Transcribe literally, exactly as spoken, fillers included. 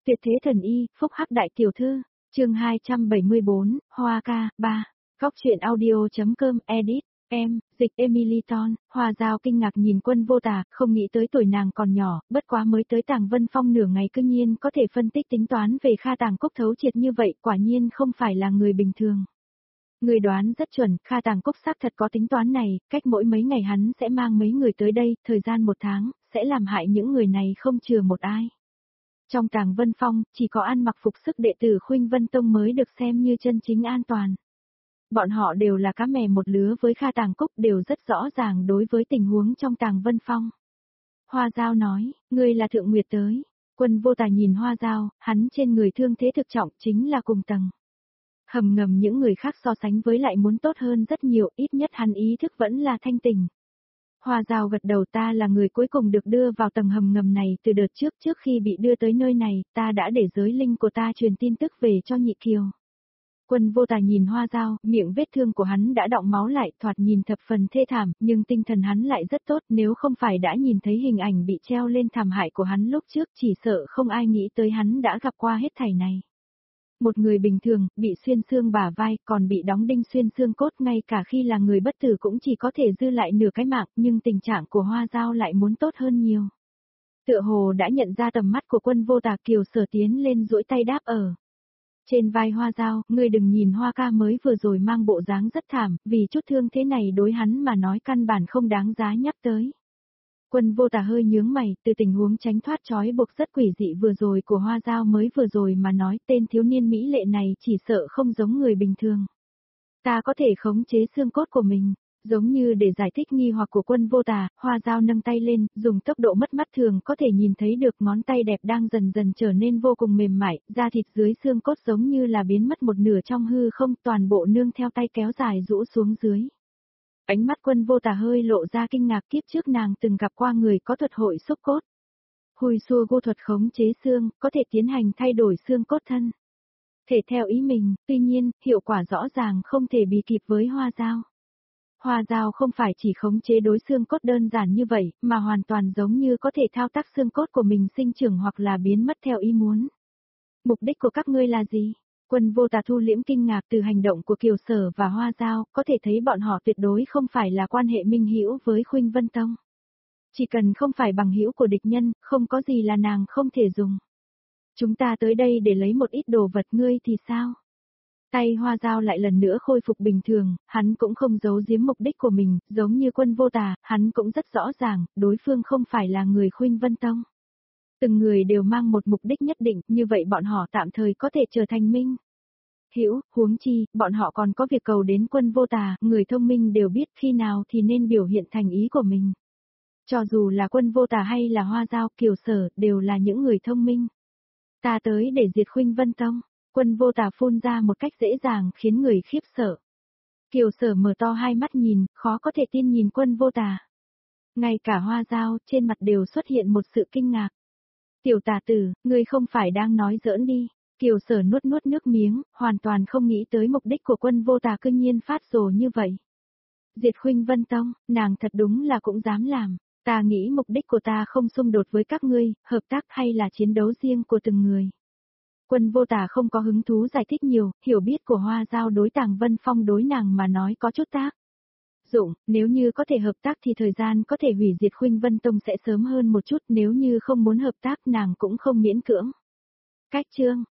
Tuyệt thế thần y, phúc hắc đại tiểu thư, chương hai trăm bảy mươi bốn, Hoa ca, ba. Góc truyện audio.com, edit, em, dịch Emily Ton, Hoa Giao kinh ngạc nhìn Quân Vô Tà, không nghĩ tới tuổi nàng còn nhỏ, bất quá mới tới Tàng Vân Phong nửa ngày cư nhiên có thể phân tích tính toán về Kha Tàng Cốc thấu triệt như vậy, quả nhiên không phải là người bình thường. Người đoán rất chuẩn, Kha Tàng Cốc xác thật có tính toán này, cách mỗi mấy ngày hắn sẽ mang mấy người tới đây, thời gian một tháng, sẽ làm hại những người này không chừa một ai. Trong Tàng Vân Phong, chỉ có ăn mặc phục sức đệ tử Khuynh Vân Tông mới được xem như chân chính an toàn. Bọn họ đều là cá mè một lứa với Kha Tàng Cốc, đều rất rõ ràng đối với tình huống trong Tàng Vân Phong. Hoa Giao nói, ngươi là Thượng Nguyệt tới. Quân Vô Tà nhìn Hoa Giao, hắn trên người thương thế thực trọng chính là cùng tầng. Hầm ngầm những người khác so sánh với lại muốn tốt hơn rất nhiều, ít nhất hắn ý thức vẫn là thanh tình. Hoa Giao gật đầu, ta là người cuối cùng được đưa vào tầng hầm ngầm này từ đợt trước, trước khi bị đưa tới nơi này, ta đã để giới linh của ta truyền tin tức về cho Nhị Kiều. Quân Vô Tà nhìn Hoa Giao, miệng vết thương của hắn đã đọng máu lại, thoạt nhìn thập phần thê thảm, nhưng tinh thần hắn lại rất tốt, nếu không phải đã nhìn thấy hình ảnh bị treo lên thảm hại của hắn lúc trước, chỉ sợ không ai nghĩ tới hắn đã gặp qua hết thảy này. Một người bình thường, bị xuyên xương bả vai, còn bị đóng đinh xuyên xương cốt, ngay cả khi là người bất tử cũng chỉ có thể dư lại nửa cái mạng, nhưng tình trạng của Hoa Giao lại muốn tốt hơn nhiều. Tựa hồ đã nhận ra tầm mắt của Quân Vô Tà, Kiều Sở tiến lên duỗi tay đáp ở trên vai Hoa Giao, ngươi đừng nhìn Hoa ca mới vừa rồi mang bộ dáng rất thảm, vì chút thương thế này đối hắn mà nói căn bản không đáng giá nhắc tới. Quân Vô Tà hơi nhướng mày, từ tình huống tránh thoát trói buộc rất quỷ dị vừa rồi của Hoa Giao mới vừa rồi mà nói, tên thiếu niên mỹ lệ này chỉ sợ không giống người bình thường. Ta có thể khống chế xương cốt của mình, giống như để giải thích nghi hoặc của Quân Vô Tà, Hoa Giao nâng tay lên, dùng tốc độ mất mắt thường có thể nhìn thấy được ngón tay đẹp đang dần dần trở nên vô cùng mềm mại, da thịt dưới xương cốt giống như là biến mất một nửa trong hư không, toàn bộ nương theo tay kéo dài rũ xuống dưới. Ánh mắt Quân Vô Tà hơi lộ ra kinh ngạc, kiếp trước nàng từng gặp qua người có thuật hội xúc cốt. Hùi xua vô thuật khống chế xương, có thể tiến hành thay đổi xương cốt thân. Thể theo ý mình, tuy nhiên, hiệu quả rõ ràng không thể bì kịp với Hoa Giao. Hoa Giao không phải chỉ khống chế đối xương cốt đơn giản như vậy, mà hoàn toàn giống như có thể thao tác xương cốt của mình sinh trưởng hoặc là biến mất theo ý muốn. Mục đích của các ngươi là gì? Quân Vô Tà thu liễm kinh ngạc từ hành động của Kiều Sở và Hoa Giao, có thể thấy bọn họ tuyệt đối không phải là quan hệ minh hữu với Khuynh Vân Tông. Chỉ cần không phải bằng hữu của địch nhân, không có gì là nàng không thể dùng. Chúng ta tới đây để lấy một ít đồ vật, ngươi thì sao? Tay Hoa Giao lại lần nữa khôi phục bình thường, hắn cũng không giấu giếm mục đích của mình, giống như Quân Vô Tà, hắn cũng rất rõ ràng, đối phương không phải là người Khuynh Vân Tông. Từng người đều mang một mục đích nhất định, như vậy bọn họ tạm thời có thể trở thành minh hữu, huống chi, bọn họ còn có việc cầu đến Quân Vô Tà, người thông minh đều biết khi nào thì nên biểu hiện thành ý của mình. Cho dù là Quân Vô Tà hay là Hoa Giao, Kiều Sở, đều là những người thông minh. Ta tới để diệt Khuynh Vân Tông. Quân Vô Tà phun ra một cách dễ dàng khiến người khiếp sợ. Kiều Sở mở to hai mắt nhìn, khó có thể tin nhìn Quân Vô Tà. Ngay cả Hoa Giao, trên mặt đều xuất hiện một sự kinh ngạc. Tiểu tà tử, ngươi không phải đang nói giỡn đi. Kiều Sở nuốt nuốt nước miếng, hoàn toàn không nghĩ tới mục đích của Quân Vô Tà cư nhiên phát rồ như vậy. Diệt Khuynh Vân Tông, nàng thật đúng là cũng dám làm. Ta nghĩ mục đích của ta không xung đột với các ngươi, hợp tác hay là chiến đấu riêng của từng người. Quân Vô Tà không có hứng thú giải thích nhiều, hiểu biết của Hoa Giao đối Tàng Vân Phong đối nàng mà nói có chút tác dụng, nếu như có thể hợp tác thì thời gian có thể hủy diệt Khuynh Vân Tông sẽ sớm hơn một chút, nếu như không muốn hợp tác nàng cũng không miễn cưỡng. Cách chương,